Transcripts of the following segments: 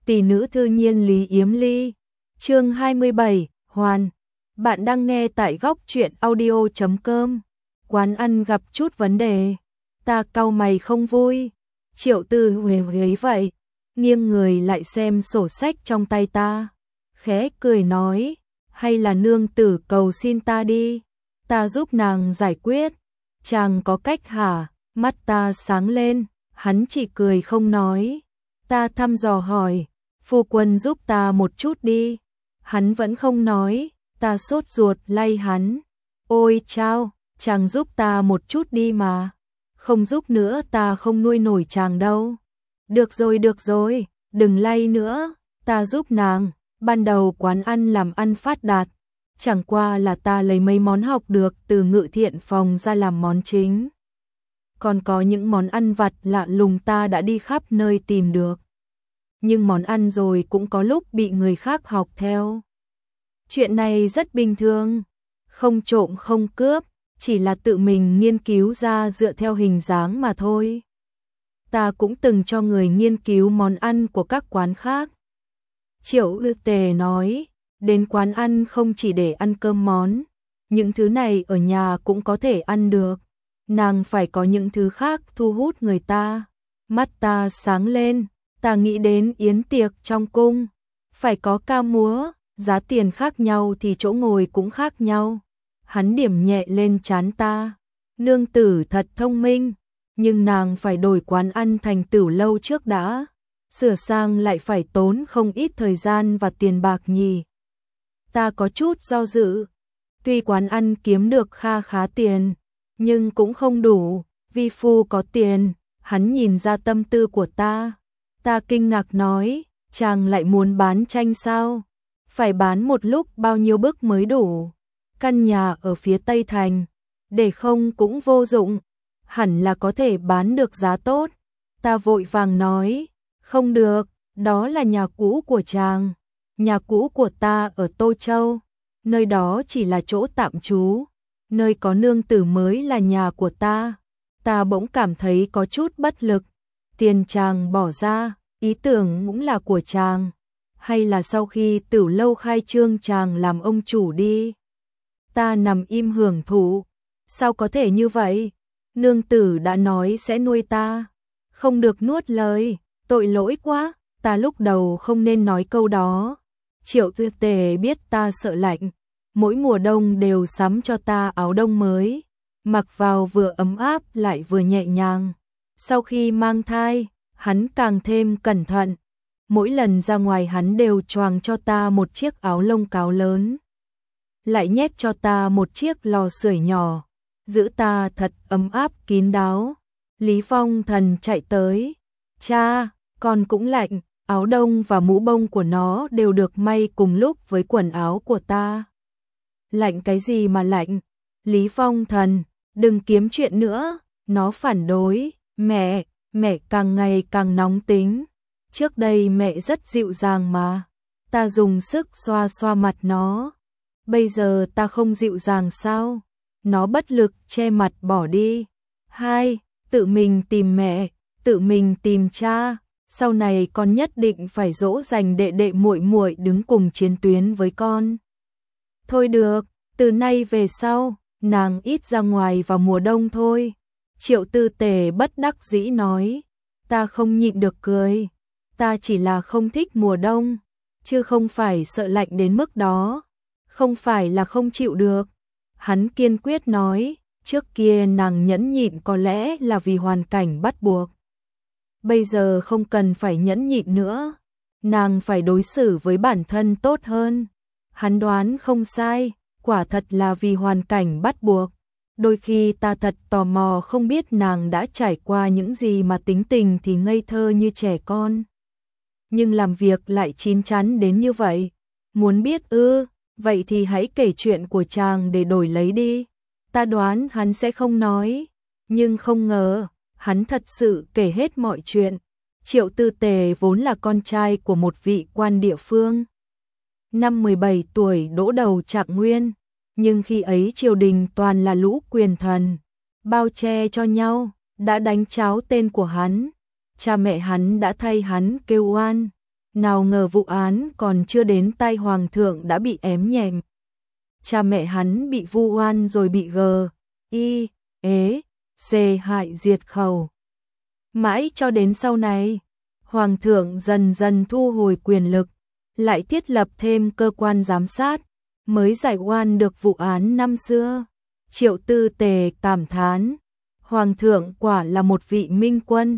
tỷ nữ thư nhiên Lý Yếm Ly. Chương 27, Hoàn. Bạn đang nghe tại góc truyện audio.com. Quán ăn gặp chút vấn đề. Ta cau mày không vui. Triệu Tư huề vậy, nghiêng người lại xem sổ sách trong tay ta, khẽ cười nói, hay là nương tử cầu xin ta đi, ta giúp nàng giải quyết. Chàng có cách hả? Mắt ta sáng lên, hắn chỉ cười không nói. Ta thăm dò hỏi, phu quân giúp ta một chút đi. Hắn vẫn không nói, ta sốt ruột lay hắn. Ôi chao, chàng giúp ta một chút đi mà. Không giúp nữa ta không nuôi nổi chàng đâu. Được rồi, đừng lay nữa, ta giúp nàng. Ban đầu quán ăn làm ăn phát đạt, chẳng qua là ta lấy mấy món học được từ Ngự Thiện phòng ra làm món chính. Còn có những món ăn vặt lạ lùng ta đã đi khắp nơi tìm được. Nhưng món ăn rồi cũng có lúc bị người khác học theo. Chuyện này rất bình thường, không trộm không cướp, chỉ là tự mình nghiên cứu ra dựa theo hình dáng mà thôi. Ta cũng từng cho người nghiên cứu món ăn của các quán khác. Triệu Lư Tề nói, đến quán ăn không chỉ để ăn cơm món, những thứ này ở nhà cũng có thể ăn được. Nàng phải có những thứ khác thu hút người ta. Mắt ta sáng lên, ta nghĩ đến yến tiệc trong cung, phải có ca múa, giá tiền khác nhau thì chỗ ngồi cũng khác nhau. Hắn điểm nhẹ lên trán ta, nương tử thật thông minh, nhưng nàng phải đổi quán ăn thành Tửu Lâu trước đã, sửa sang lại phải tốn không ít thời gian và tiền bạc nhỉ. Ta có chút do dự, tuy quán ăn kiếm được kha khá tiền, nhưng cũng không đủ, vi phu có tiền. Hắn nhìn ra tâm tư của ta. Ta kinh ngạc nói, chàng lại muốn bán tranh sao? Phải bán một lúc bao nhiêu bức mới đủ? Căn nhà ở phía Tây Thành, để không cũng vô dụng, hẳn là có thể bán được giá tốt. Ta vội vàng nói, không được, đó là nhà cũ của chàng. Nhà cũ của ta ở Tô Châu, nơi đó chỉ là chỗ tạm trú, nơi có nương tử mới là nhà của ta. Ta bỗng cảm thấy có chút bất lực. Tiền chàng bỏ ra, ý tưởng cũng là của chàng, hay là sau khi Tửu Lâu khai trương chàng làm ông chủ đi? Ta nằm im hưởng thụ. Sao có thể như vậy? Nương tử đã nói sẽ nuôi ta. Không được nuốt lời, tội lỗi quá, ta lúc đầu không nên nói câu đó. Triệu Tư Tề biết ta sợ lạnh, mỗi mùa đông đều sắm cho ta áo đông mới, mặc vào vừa ấm áp lại vừa nhẹ nhàng. Sau khi mang thai, hắn càng thêm cẩn thận. Mỗi lần ra ngoài hắn đều choàng cho ta một chiếc áo lông cáo lớn, lại nhét cho ta một chiếc lò sưởi nhỏ, giữ ta thật ấm áp kín đáo. Lý Phong Thần chạy tới, cha, con cũng lạnh. Áo đông và mũ bông của nó đều được may cùng lúc với quần áo của ta. Lạnh cái gì mà lạnh? Lý Phong Thần, đừng kiếm chuyện nữa. Nó phản đối, mẹ càng ngày càng nóng tính. Trước đây mẹ rất dịu dàng mà. Ta dùng sức xoa xoa mặt nó. Bây giờ ta không dịu dàng sao? Nó bất lực che mặt bỏ đi. Hai, tự mình tìm mẹ, tự mình tìm cha. Sau này con nhất định phải dỗ dành đệ đệ muội muội đứng cùng chiến tuyến với con. Thôi được, từ nay về sau, nàng ít ra ngoài vào mùa đông thôi. Triệu Tư Tề bất đắc dĩ nói. Ta không nhịn được cười. Ta chỉ là không thích mùa đông, chứ không phải sợ lạnh đến mức đó. Không phải là không chịu được. Hắn kiên quyết nói, trước kia nàng nhẫn nhịn có lẽ là vì hoàn cảnh bắt buộc. Bây giờ không cần phải nhẫn nhịn nữa, nàng phải đối xử với bản thân tốt hơn. Hắn đoán không sai, quả thật là vì hoàn cảnh bắt buộc. Đôi khi ta thật tò mò không biết nàng đã trải qua những gì mà tính tình thì ngây thơ như trẻ con, nhưng làm việc lại chín chắn đến như vậy. Muốn biết ư? Vậy thì hãy kể chuyện của chàng để đổi lấy đi. Ta đoán hắn sẽ không nói, nhưng không ngờ hắn thật sự kể hết mọi chuyện. Triệu Tư Tề vốn là con trai của một vị quan địa phương. Năm 17 tuổi đỗ đầu Trạng Nguyên, nhưng khi ấy triều đình toàn là lũ quyền thần, bao che cho nhau, đã đánh tráo tên của hắn. Cha mẹ hắn đã thay hắn kêu oan, Nào ngờ vụ án còn chưa đến tay hoàng thượng đã bị ém nhẹm. Cha mẹ hắn bị vu oan rồi bị GIEC hại diệt khẩu. Mãi cho đến sau này, hoàng thượng dần dần thu hồi quyền lực, lại thiết lập thêm cơ quan giám sát, mới giải oan được vụ án năm xưa. Triệu Tư Tề cảm thán, hoàng thượng quả là một vị minh quân.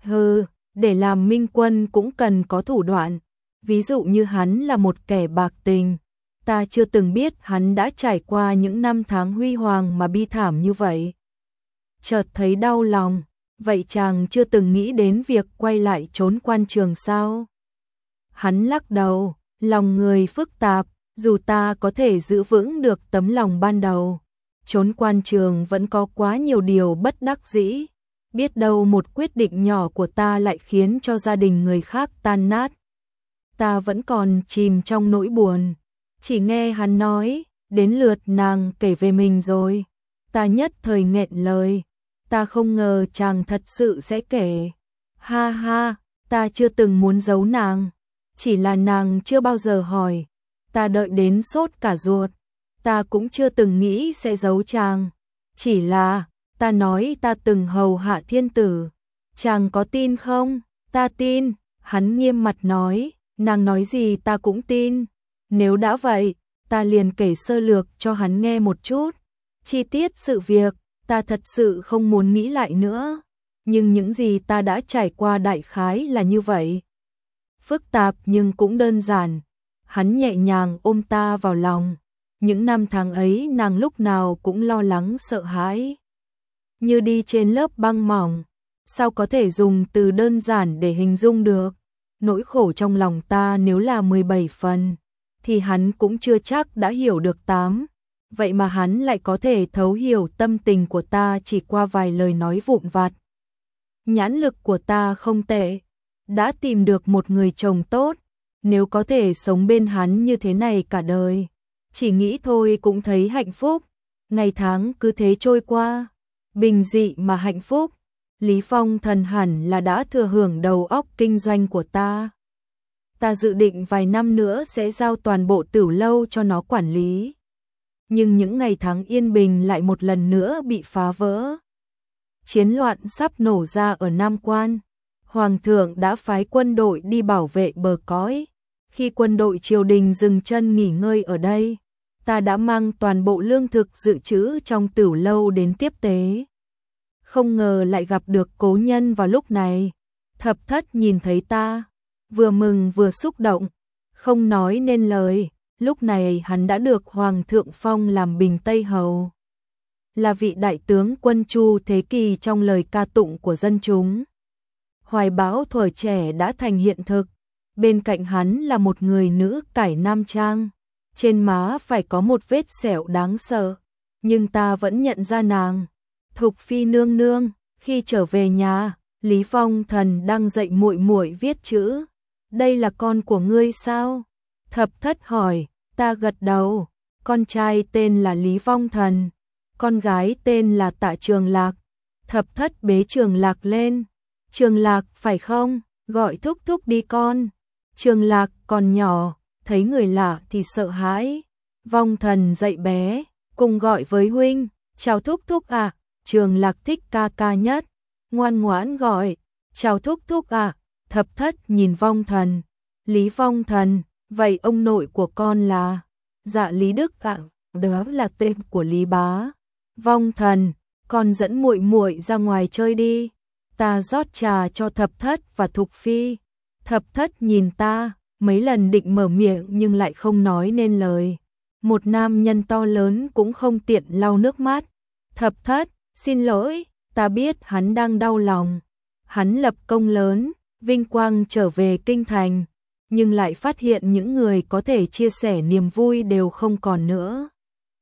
Để làm minh quân cũng cần có thủ đoạn, ví dụ như hắn là một kẻ bạc tình. Ta chưa từng biết hắn đã trải qua những năm tháng huy hoàng mà bi thảm như vậy. Chợt thấy đau lòng, vậy chàng chưa từng nghĩ đến việc quay lại trốn quan trường sao? Hắn lắc đầu, lòng người phức tạp, dù ta có thể giữ vững được tấm lòng ban đầu, trốn quan trường vẫn có quá nhiều điều bất đắc dĩ. Biết đâu một quyết định nhỏ của ta lại khiến cho gia đình người khác tan nát. Ta vẫn còn chìm trong nỗi buồn. Chỉ nghe hắn nói, đến lượt nàng kể về mình rồi. Ta nhất thời nghẹn lời. Ta không ngờ chàng thật sự sẽ kể. Ha ha, ta chưa từng muốn giấu nàng. Chỉ là nàng chưa bao giờ hỏi. Ta đợi đến sốt cả ruột. Ta cũng chưa từng nghĩ sẽ giấu chàng. Chỉ là, ta nói ta từng hầu hạ thiên tử. Chàng có tin không? Ta tin. Hắn nghiêm mặt nói, nàng nói gì ta cũng tin. Nếu đã vậy, ta liền kể sơ lược cho hắn nghe một chút. Chi tiết sự việc, ta thật sự không muốn nghĩ lại nữa. Nhưng những gì ta đã trải qua đại khái là như vậy. Phức tạp nhưng cũng đơn giản. Hắn nhẹ nhàng ôm ta vào lòng. Những năm tháng ấy nàng lúc nào cũng lo lắng sợ hãi. Như đi trên lớp băng mỏng. Sao có thể dùng từ đơn giản để hình dung được? Nỗi khổ trong lòng ta nếu là 17 phần, thì hắn cũng chưa chắc đã hiểu được 8. Vậy mà hắn lại có thể thấu hiểu tâm tình của ta chỉ qua vài lời nói vụn vặt. Nhãn lực của ta không tệ, đã tìm được một người chồng tốt, nếu có thể sống bên hắn như thế này cả đời. Chỉ nghĩ thôi cũng thấy hạnh phúc, ngày tháng cứ thế trôi qua, bình dị mà hạnh phúc. Lý Phong Thần hẳn là đã thừa hưởng đầu óc kinh doanh của ta. Ta dự định vài năm nữa sẽ giao toàn bộ Tửu Lâu cho nó quản lý. Nhưng những ngày tháng yên bình lại một lần nữa bị phá vỡ. Chiến loạn sắp nổ ra ở Nam Quan. Hoàng thượng đã phái quân đội đi bảo vệ bờ cõi. Khi quân đội triều đình dừng chân nghỉ ngơi ở đây, ta đã mang toàn bộ lương thực dự trữ trong Tửu Lâu đến tiếp tế. Không ngờ lại gặp được cố nhân vào lúc này. Thập Thất nhìn thấy ta, vừa mừng vừa xúc động, không nói nên lời. Lúc này hắn đã được Hoàng thượng phong làm Bình Tây Hầu, là vị đại tướng quân Chu thế kỷ trong lời ca tụng của dân chúng. Hoài bão thuở trẻ đã thành hiện thực. Bên cạnh hắn là một người nữ cải nam trang, trên má phải có một vết sẹo đáng sợ, nhưng ta vẫn nhận ra nàng. Thục Phi nương nương. Khi trở về nhà, Lý Phong Thần đang dạy muội muội viết chữ. Đây là con của ngươi sao? Thập Thất hỏi. Ta gật đầu. Con trai tên là Lý Phong Thần, con gái tên là Tạ Trường Lạc. Thập Thất bế Trường Lạc lên. Trường Lạc phải không? Gọi thúc thúc đi con. Trường Lạc còn nhỏ, thấy người lạ thì sợ hãi. Vong Thần dạy bé, cùng gọi với huynh. Chào thúc thúc à. Trường Lạc thích ca ca nhất, ngoan ngoãn gọi, chào thúc thúc à. Thập Thất nhìn Vong Thần. Lý Vong Thần, vậy ông nội của con là? Dạ Lý Đức ạ. Đó là tên của Lý bá. Vong Thần, con dẫn muội muội ra ngoài chơi đi. Ta rót trà cho Thập Thất và Thục Phi. Thập Thất nhìn ta, mấy lần định mở miệng nhưng lại không nói nên lời. Một nam nhân to lớn cũng không tiện lau nước mắt. Thập Thất, xin lỗi, ta biết hắn đang đau lòng. Hắn lập công lớn, vinh quang trở về kinh thành, nhưng lại phát hiện những người có thể chia sẻ niềm vui đều không còn nữa.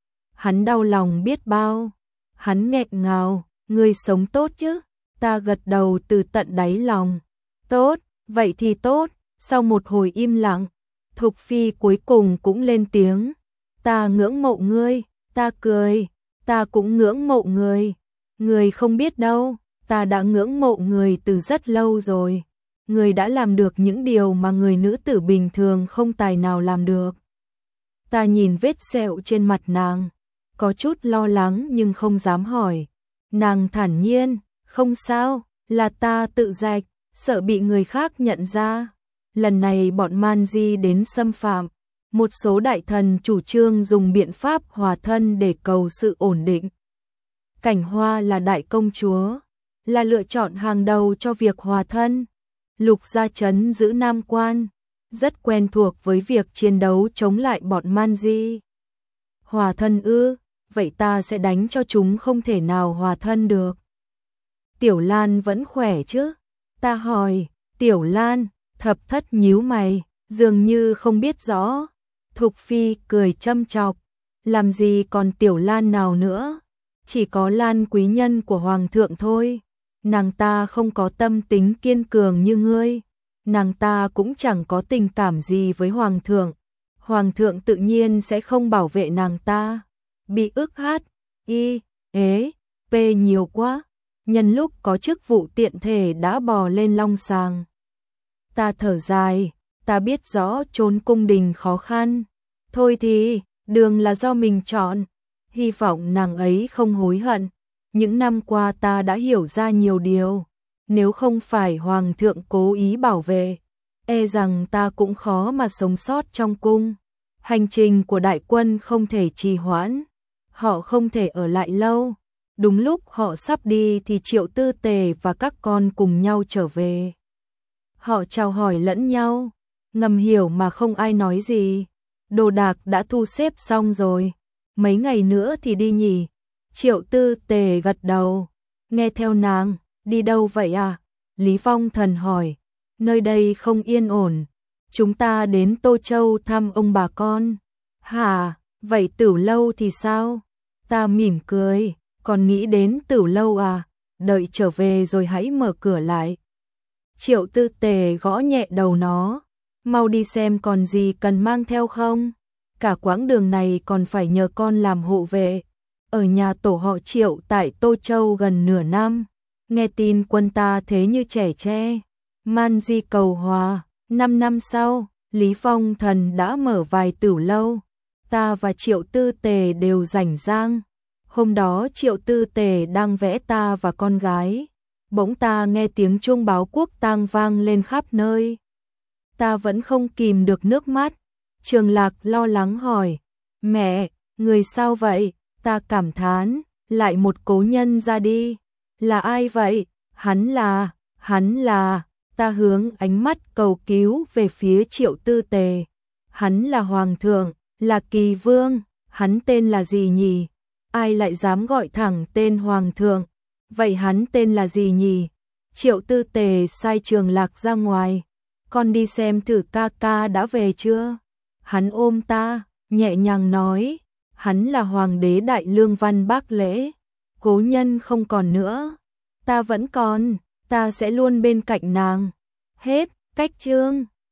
Hắn đau lòng biết bao. Hắn nghẹn ngào, ngươi sống tốt chứ? Ta gật đầu từ tận đáy lòng. Tốt, vậy thì tốt. Sau một hồi im lặng, Thục Phi cuối cùng cũng lên tiếng. Ta ngưỡng mộ ngươi. Ta cười. Ta cũng ngưỡng mộ người. Người không biết đâu, ta đã ngưỡng mộ người từ rất lâu rồi. người đã làm được những điều mà người nữ tử bình thường không tài nào làm được. Ta nhìn vết sẹo trên mặt nàng, có chút lo lắng nhưng không dám hỏi. Nàng thản nhiên, không sao, là ta tự rạch, sợ bị người khác nhận ra. Lần này bọn Man Di đến xâm phạm, một số đại thần chủ trương dùng biện pháp hòa thân để cầu sự ổn định. Cảnh Hoa là đại công chúa, là lựa chọn hàng đầu cho việc hòa thân. Lục Gia Trấn giữ Nam Quan, rất quen thuộc với việc chiến đấu chống lại bọn Man Di. Hòa thân ư, vậy ta sẽ đánh cho chúng không thể nào hòa thân được. Tiểu Lan vẫn khỏe chứ? Ta hỏi. Tiểu Lan, Thập Thất nhíu mày, dường như không biết rõ. Thục Phi cười châm chọc, làm gì còn Tiểu Lan nào nữa, chỉ có Lan quý nhân của Hoàng thượng thôi. Nàng ta không có tâm tính kiên cường như ngươi, nàng ta cũng chẳng có tình cảm gì với Hoàng thượng. Hoàng thượng tự nhiên sẽ không bảo vệ nàng ta. Bị ức P nhiều quá, nhân lúc có chức vụ tiện thể đã bò lên long sàng. Ta thở dài, ta biết rõ trốn cung đình khó khăn. Thôi thì, đường là do mình chọn. Hy vọng nàng ấy không hối hận. Những năm qua ta đã hiểu ra nhiều điều. Nếu không phải Hoàng thượng cố ý bảo vệ, e rằng ta cũng khó mà sống sót trong cung. Hành trình của đại quân không thể trì hoãn. Họ không thể ở lại lâu. Đúng lúc họ sắp đi thì Triệu Tư Tề và các con cùng nhau trở về. Họ chào hỏi lẫn nhau, ngầm hiểu mà không ai nói gì. Đồ đạc đã thu xếp xong rồi, mấy ngày nữa thì đi nhỉ? Triệu Tư Tề gật đầu, nghe theo nàng. Đi đâu vậy à? Lý Phong Thần hỏi. Nơi đây không yên ổn, chúng ta đến Tô Châu thăm ông bà con. Hả, vậy Tửu Lâu thì sao? Ta mỉm cười, còn nghĩ đến Tửu Lâu à? Đợi trở về rồi hãy mở cửa lại. Triệu Tư Tề gõ nhẹ đầu nó. Mau đi xem còn gì cần mang theo không? Cả quãng đường này còn phải nhờ con làm hộ vệ. Ở nhà tổ họ Triệu tại Tô Châu gần nửa năm. Nghe tin quân ta thế như trẻ tre. Man Di cầu hòa. 5 năm sau, Lý Phong Thần đã mở vài Tửu Lâu. Ta và Triệu Tư Tề đều rảnh rang. Hôm đó Triệu Tư Tề đang vẽ ta và con gái. Bỗng ta nghe tiếng chuông báo quốc tang vang lên khắp nơi. Ta vẫn không kìm được nước mắt. Trường Lạc lo lắng hỏi. Mẹ, người sao vậy? Ta cảm thán. Lại một cố nhân ra đi. Là ai vậy? Hắn là. Ta hướng ánh mắt cầu cứu về phía Triệu Tư Tề. Hắn là Hoàng thượng, là Kỳ Vương. Hắn tên là gì nhỉ? Ai lại dám gọi thẳng tên Hoàng thượng? Vậy hắn tên là gì nhỉ? Triệu Tư Tề sai Trường Lạc ra ngoài. Con đi xem thử ca ca đã về chưa? Hắn ôm ta, nhẹ nhàng nói. Hắn là Hoàng đế Đại Lương Văn Bác Lễ. Cố nhân không còn nữa. Ta vẫn còn, ta sẽ luôn bên cạnh nàng. Hết, cách chương.